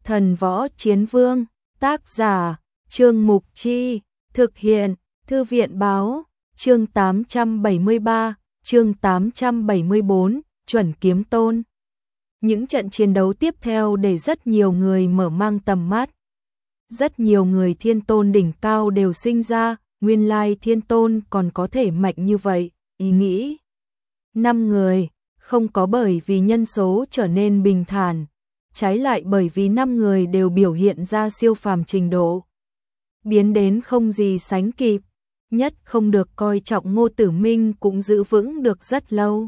Thần Võ Chiến Vương, tác giả, Trương Mục Chi, thực hiện, Thư viện Báo, chương 873, chương 874, Chuẩn Kiếm Tôn. Những trận chiến đấu tiếp theo để rất nhiều người mở mang tầm mắt. Rất nhiều người thiên tôn đỉnh cao đều sinh ra, nguyên lai thiên tôn còn có thể mạnh như vậy, ý nghĩ. 5 người, không có bởi vì nhân số trở nên bình thản, trái lại bởi vì 5 người đều biểu hiện ra siêu phàm trình độ. Biến đến không gì sánh kịp, nhất không được coi trọng Ngô Tử Minh cũng giữ vững được rất lâu.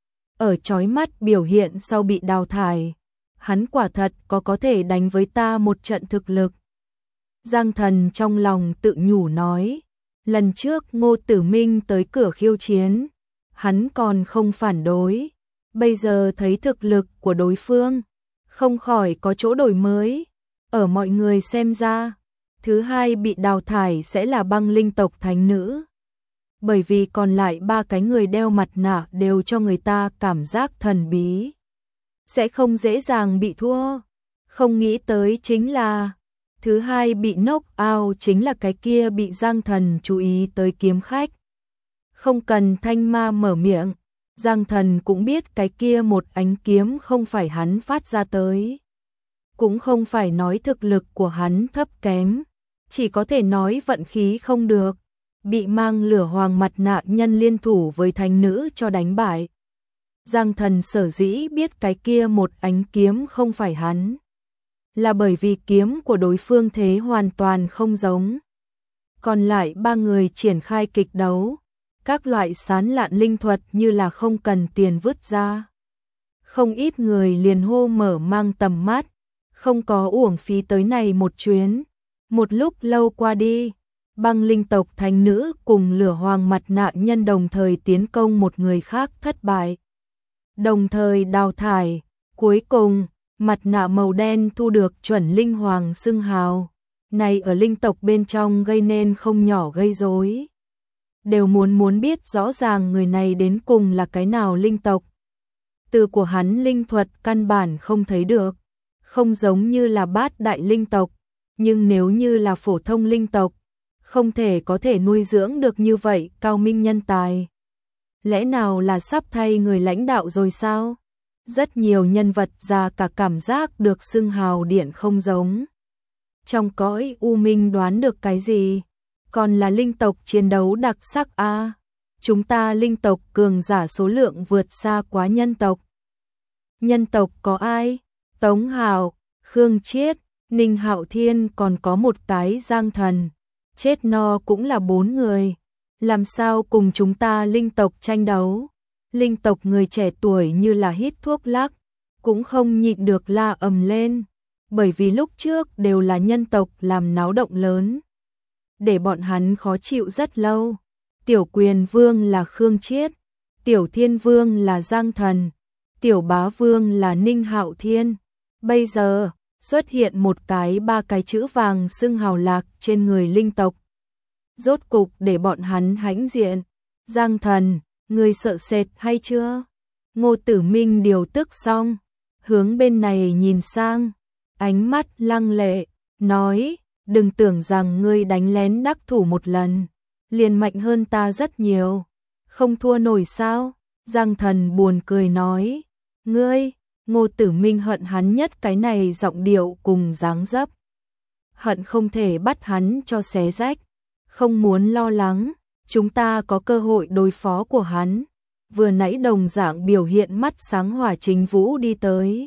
Ở chói mắt biểu hiện sau bị đào thải, hắn quả thật có thể đánh với ta một trận thực lực. Giang Thần trong lòng tự nhủ nói, lần trước Ngô Tử Minh tới cửa khiêu chiến, hắn còn không phản đối, bây giờ thấy thực lực của đối phương, không khỏi có chỗ đổi mới. Ở mọi người xem ra, thứ hai bị đào thải sẽ là Băng Linh tộc thánh nữ. Bởi vì còn lại 3 cái người đeo mặt nạ đều cho người ta cảm giác thần bí, sẽ không dễ dàng bị thua. Không nghĩ tới chính là thứ hai bị knock out chính là cái kia bị Giang Thần chú ý tới kiếm khách. Không cần Thanh Ma mở miệng, Giang Thần cũng biết cái kia một ánh kiếm không phải hắn phát ra tới. Cũng không phải nói thực lực của hắn thấp kém, chỉ có thể nói vận khí không được, bị mang lửa hoàng mặt nạ nhân liên thủ với thánh nữ cho đánh bại. Giang Thần sở dĩ biết cái kia một ánh kiếm không phải hắn, là bởi vì kiếm của đối phương thế hoàn toàn không giống. Còn lại 3 người triển khai kịch đấu, các loại sán lạn linh thuật như là không cần tiền vứt ra. Không ít người liền hô mở mang tầm mắt, không có uổng phí tới này một chuyến. Một lúc lâu qua đi, Băng Linh tộc thánh nữ cùng lửa hoàng mặt nạ nhân đồng thời tiến công một người khác thất bại. Đồng thời đào thải, cuối cùng, mặt nạ màu đen thu được chuẩn linh hoàng xưng hào. Này ở linh tộc bên trong gây nên không nhỏ gây rối. Đều muốn biết rõ ràng người này đến cùng là cái nào linh tộc. Từ của hắn linh thuật căn bản không thấy được, không giống như là bát đại linh tộc, nhưng nếu như là phổ thông linh tộc, không thể có thể nuôi dưỡng được như vậy cao minh nhân tài. Lẽ nào là sắp thay người lãnh đạo rồi sao? Rất nhiều nhân vật già cả cảm giác được xưng hào điện không giống. Trong cõi u minh đoán được cái gì? Còn là linh tộc chiến đấu đặc sắc a. Chúng ta linh tộc cường giả số lượng vượt xa quá nhân tộc. Nhân tộc có ai? Tống Hào, Khương Chiết, Ninh Hạo Thiên, còn có một cái Giang Thần. Chết no cũng là 4 người. Làm sao cùng chúng ta linh tộc tranh đấu? Linh tộc người trẻ tuổi như là hít thuốc lắc, cũng không nhịn được la ầm lên. Bởi vì lúc trước đều là nhân tộc làm náo động lớn, để bọn hắn khó chịu rất lâu. Tiểu Quyền Vương là Khương Chiết, Tiểu Thiên Vương là Giang Thần, Tiểu Bá Vương là Ninh Hạo Thiên. Bây giờ, xuất hiện một cái 3 cái chữ vàng xưng hào lạc trên người linh tộc. Rốt cục để bọn hắn hãnh diện. Giang Thần, người sợ sệt hay chưa? Ngô Tử Minh điều tức xong, hướng bên này nhìn sang, ánh mắt lăng lệ, nói, đừng tưởng rằng ngươi đánh lén đắc thủ một lần, liền mạnh hơn ta rất nhiều, không thua nổi sao? Giang Thần buồn cười nói, ngươi. Ngô Tử Minh hận hắn nhất cái này giọng điệu cùng dáng dấp. Hận không thể bắt hắn cho xé rách. Không muốn lo lắng, chúng ta có cơ hội đối phó của hắn. Vừa nãy đồng dạng biểu hiện mắt sáng Hỏa Chính Vũ đi tới.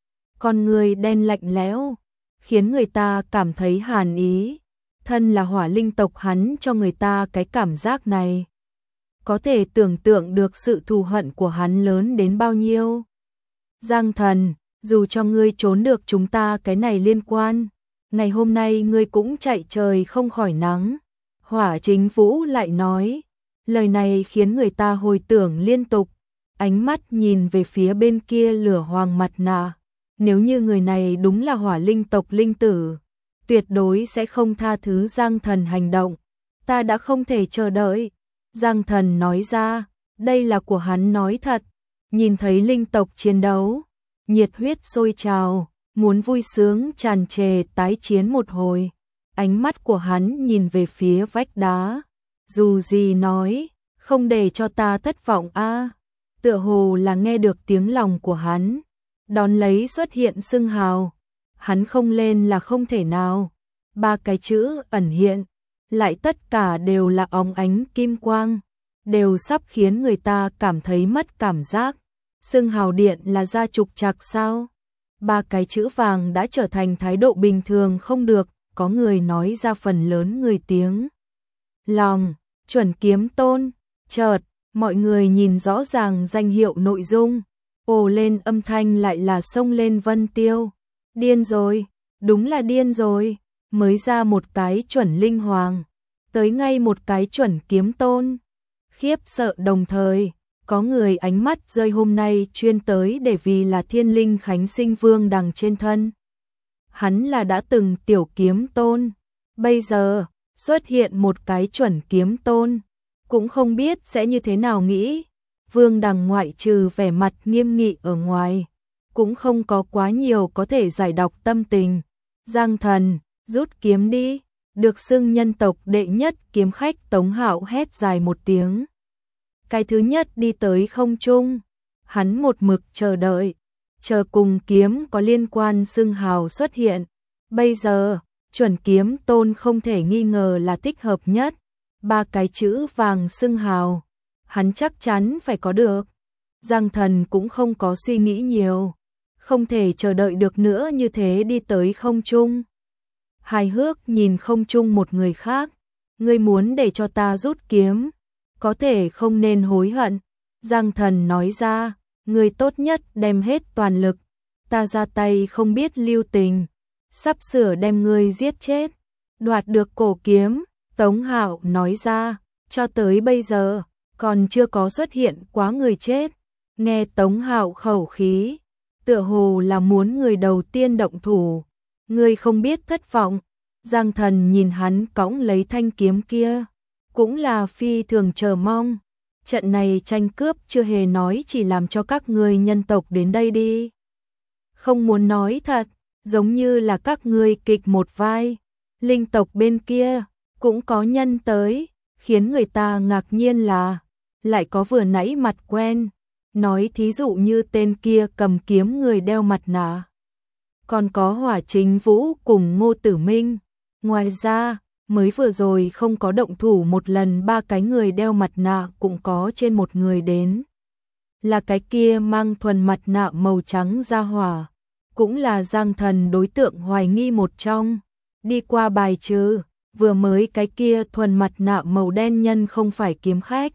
Con người đen lạnh lẽo, khiến người ta cảm thấy hàn ý. Thân là hỏa linh tộc hắn cho người ta cái cảm giác này. Có thể tưởng tượng được sự thù hận của hắn lớn đến bao nhiêu. Giang Thần, dù cho ngươi trốn được chúng ta cái này liên quan, ngày hôm nay ngươi cũng chạy trời không khỏi nắng. Hỏa Chính Vũ lại nói, lời này khiến người ta hồi tưởng liên tục, ánh mắt nhìn về phía bên kia lửa hoàng mặt nạ. Nếu như người này đúng là hỏa linh tộc linh tử, tuyệt đối sẽ không tha thứ Giang Thần hành động. Ta đã không thể chờ đợi. Giang Thần nói ra, đây là của hắn nói thật. Nhìn thấy linh tộc chiến đấu, nhiệt huyết sôi trào, muốn vui sướng tràn trề tái chiến một hồi. Ánh mắt của hắn nhìn về phía vách đá. Dù gì nói, không để cho ta thất vọng a. Tựa hồ là nghe được tiếng lòng của hắn. Đón lấy xuất hiện xưng hào. Hắn không lên là không thể nào. 3 cái chữ ẩn hiện, lại tất cả đều là óng ánh kim quang, đều sắp khiến người ta cảm thấy mất cảm giác. Xưng hào điện là ra trục trặc sao? 3 cái chữ vàng đã trở thành thái độ bình thường không được, có người nói ra phần lớn người tiếng lòng. Chuẩn kiếm tôn. Chợt, mọi người nhìn rõ ràng danh hiệu nội dung, ồ lên âm thanh lại là xông lên Vân Tiêu. Điên rồi, đúng là điên rồi, mới ra một cái chuẩn linh hoàng, tới ngay một cái chuẩn kiếm tôn. Khiếp sợ đồng thời, có người ánh mắt rơi hôm nay chuyên tới để vì là thiên linh khánh sinh vương đằng trên thân. Hắn là đã từng tiểu kiếm tôn, bây giờ xuất hiện một cái chuẩn kiếm tôn, cũng không biết sẽ như thế nào nghĩ. Vương đằng ngoại trừ vẻ mặt nghiêm nghị ở ngoài, cũng không có quá nhiều có thể giải đọc tâm tình. Giang Thần, rút kiếm đi. Được xưng nhân tộc đệ nhất kiếm khách Tống Hạo hét dài một tiếng. Cái thứ nhất đi tới không trung, hắn một mực chờ đợi, chờ cùng kiếm có liên quan xưng hào xuất hiện. Bây giờ, chuẩn kiếm tôn không thể nghi ngờ là thích hợp nhất. 3 cái chữ vàng xưng hào, hắn chắc chắn phải có được. Giang Thần cũng không có suy nghĩ nhiều, không thể chờ đợi được nữa, như thế đi tới không trung. Hài hước nhìn không trung một người khác, ngươi muốn để cho ta rút kiếm, có thể không nên hối hận. Giang Thần nói ra, ngươi tốt nhất đem hết toàn lực, ta ra tay không biết lưu tình, sắp sửa đem ngươi giết chết. Đoạt được cổ kiếm, Tống Hạo nói ra, cho tới bây giờ còn chưa có xuất hiện quá người chết. Nghe Tống Hạo khẩu khí, tựa hồ là muốn người đầu tiên động thủ. Ngươi không biết thất vọng. Giang Thần nhìn hắn cõng lấy thanh kiếm kia, cũng là phi thường chờ mong. Trận này tranh cướp chưa hề nói chỉ làm cho các ngươi nhân tộc đến đây đi. Không muốn nói thật, giống như là các ngươi kịch một vai. Linh tộc bên kia cũng có nhân tới, khiến người ta ngạc nhiên là lại có vừa nãy mặt quen. Nói thí dụ như tên kia cầm kiếm người đeo mặt nạ, còn có Hỏa Chính Vũ cùng Ngô Tử Minh. Ngoài ra, mới vừa rồi không có động thủ một lần, 3 cái người đeo mặt nạ cũng có trên một người đến. Là cái kia mang thuần mặt nạ màu trắng ra hỏa, cũng là Giang Thần đối tượng hoài nghi một trong. Đi qua bài trừ, vừa mới cái kia thuần mặt nạ màu đen nhân không phải kiếm khách.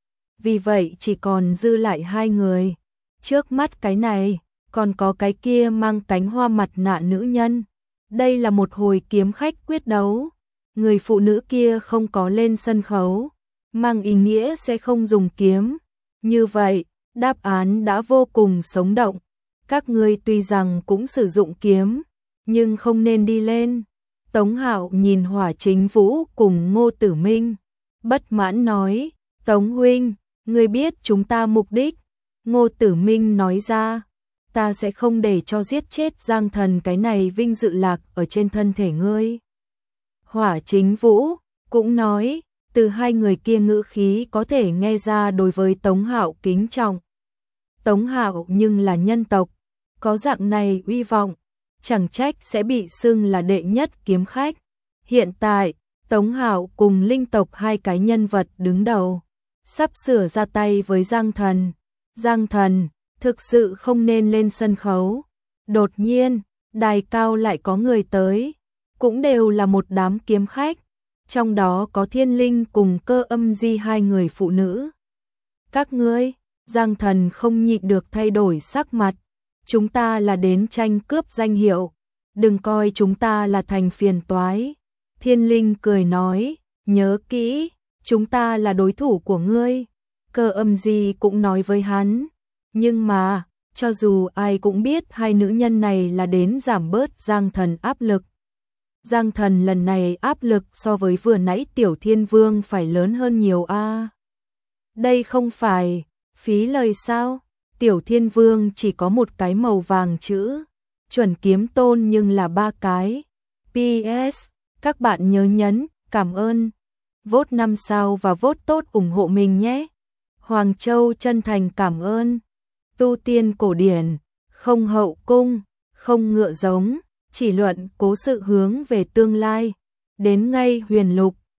Vì vậy chỉ còn dư lại 2 người. Trước mắt cái này, còn có cái kia mang cánh hoa mặt nạ nữ nhân. Đây là một hồi kiếm khách quyết đấu. Người phụ nữ kia không có lên sân khấu, mang ý nghĩa sẽ không dùng kiếm. Như vậy, đáp án đã vô cùng sống động. Các ngươi tuy rằng cũng sử dụng kiếm, nhưng không nên đi lên. Tống Hạo nhìn Hỏa Chính Vũ cùng Ngô Tử Minh, bất mãn nói, Tống huynh, ngươi biết chúng ta mục đích. Ngô Tử Minh nói ra, ta sẽ không để cho giết chết Giang Thần, cái này vinh dự lạc ở trên thân thể ngươi. Hỏa Chính Vũ cũng nói, từ 2 người kia ngữ khí có thể nghe ra đối với Tống Hạo kính trọng. Tống Hạo nhưng là nhân tộc, có dạng này uy vọng, chẳng trách sẽ bị xưng là đệ nhất kiếm khách. Hiện tại, Tống Hạo cùng linh tộc 2 cái nhân vật đứng đầu, sắp sửa ra tay với Giang Thần. Giang Thần thực sự không nên lên sân khấu. Đột nhiên, đài cao lại có người tới, cũng đều là một đám kiếm khách, trong đó có Thiên Linh cùng Cơ Âm Di, 2 người phụ nữ. Các ngươi, Giang Thần không nhịn được thay đổi sắc mặt, chúng ta là đến tranh cướp danh hiệu, đừng coi chúng ta là thành phiền toái. Thiên Linh cười nói, nhớ kỹ, chúng ta là đối thủ của ngươi. Cơ Âm Di cũng nói với hắn, nhưng mà, cho dù ai cũng biết 2 nữ nhân này là đến giảm bớt Giang Thần áp lực. Giang Thần lần này áp lực so với vừa nãy Tiểu Thiên Vương phải lớn hơn nhiều a. Đây không phải phí lời sao? Tiểu Thiên Vương chỉ có một cái màu vàng chữ, chuẩn kiếm tôn nhưng là 3 cái. PS, các bạn nhớ nhấn cảm ơn, vote 5 sao và vote tốt ủng hộ mình nhé. Hoàng Châu chân thành cảm ơn. Tu tiên cổ điển, không hậu cung, không ngựa giống, chỉ luận cố sự hướng về tương lai. Đến ngay huyền lục,